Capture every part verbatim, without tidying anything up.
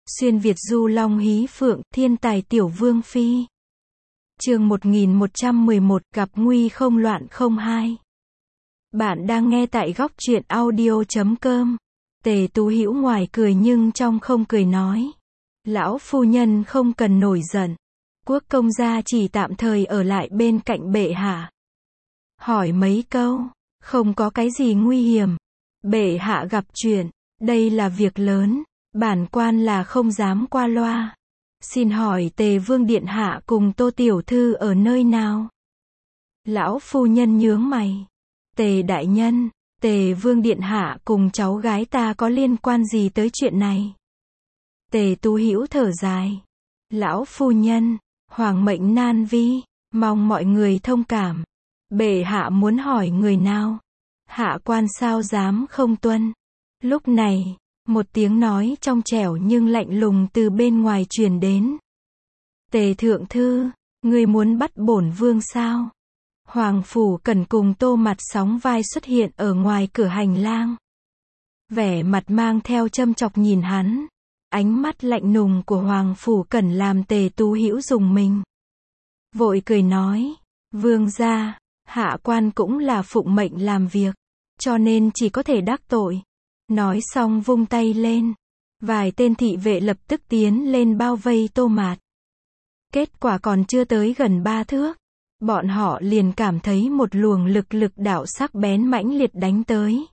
Xuyên Việt du long hí phượng, thiên tài tiểu vương phi. Chương một nghìn một trăm mười một, gặp nguy không loạn không hai. Bạn đang nghe tại góc truyện audio chấm com. Tề Tú Hữu ngoài cười nhưng trong không cười nói: lão phu nhân không cần nổi giận. Quốc công gia chỉ tạm thời ở lại bên cạnh bệ hạ. Hỏi mấy câu, không có cái gì nguy hiểm. Bệ hạ gặp chuyện, đây là việc lớn, bản quan là không dám qua loa. Xin hỏi Tề vương điện hạ cùng Tô tiểu thư ở nơi nào? Lão phu nhân nhướng mày. Tề đại nhân, Tề vương điện hạ cùng cháu gái ta có liên quan gì tới chuyện này? Tề Tú Hữu thở dài. Lão phu nhân, hoàng mệnh nan vi, mong mọi người thông cảm. Bệ hạ muốn hỏi người nào? Hạ quan sao dám không tuân. Lúc này, một tiếng nói trong trẻo nhưng lạnh lùng từ bên ngoài truyền đến. Tề thượng thư, người muốn bắt bổn vương sao? Hoàng phủ Cẩn cùng Tô Mặt sóng vai xuất hiện ở ngoài cửa hành lang. Vẻ mặt mang theo châm chọc nhìn hắn. Ánh mắt lạnh lùng của Hoàng phủ Cẩn làm Tề Tú Hữu rùng mình. Vội cười nói: vương gia, hạ quan cũng là phụng mệnh làm việc, cho nên chỉ có thể đắc tội. Nói xong vung tay lên. Vài tên thị vệ lập tức tiến lên bao vây Tô Mạt. Kết quả còn chưa tới gần ba thước, bọn họ liền cảm thấy một luồng lực lực đạo sắc bén mãnh liệt đánh tới.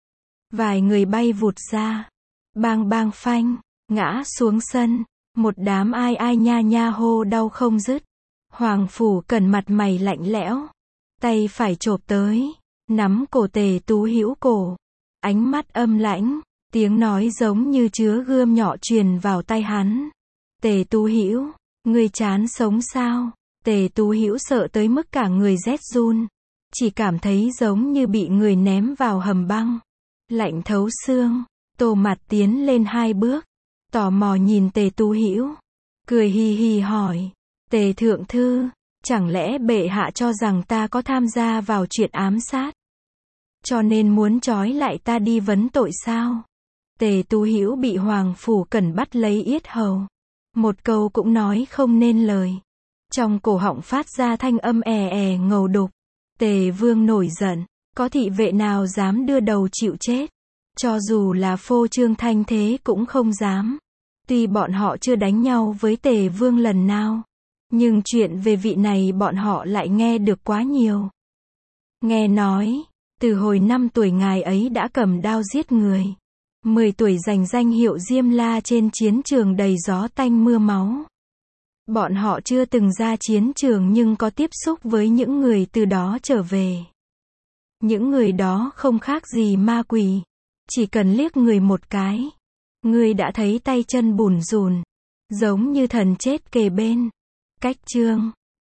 Vài người bay vụt ra, bang bang phanh, ngã xuống sân. Một đám ai ai nha nha hô đau không dứt. Hoàng phủ Cẩn mặt mày lạnh lẽo, tay phải chộp tới, nắm cổ Tề Tú Hữu cổ. Ánh mắt âm lãnh, tiếng nói giống như chứa gươm nhọ truyền vào tai hắn. Tề Tú Hữu, ngươi chán sống sao? Tề Tú Hữu sợ tới mức cả người rét run, chỉ cảm thấy giống như bị người ném vào hầm băng, lạnh thấu xương. Tô Mặt tiến lên hai bước, tò mò nhìn Tề Tú Hữu, cười hì hì hỏi: Tề thượng thư, chẳng lẽ bệ hạ cho rằng ta có tham gia vào chuyện ám sát, cho nên muốn trói lại ta đi vấn tội sao? Tề Tú Hữu bị Hoàng phủ Cẩn bắt lấy yết hầu, một câu cũng nói không nên lời. Trong cổ họng phát ra thanh âm è è ngầu đục. Tề vương nổi giận, có thị vệ nào dám đưa đầu chịu chết? Cho dù là phô trương thanh thế cũng không dám. Tuy bọn họ chưa đánh nhau với Tề vương lần nào, nhưng chuyện về vị này bọn họ lại nghe được quá nhiều. Nghe nói, từ hồi năm tuổi ngài ấy đã cầm đao giết người. mười tuổi giành danh hiệu Diêm La trên chiến trường đầy gió tanh mưa máu. Bọn họ chưa từng ra chiến trường nhưng có tiếp xúc với những người từ đó trở về. Những người đó không khác gì ma quỷ. Chỉ cần liếc người một cái, người đã thấy tay chân bủn rủn, giống như thần chết kề bên. Cách chương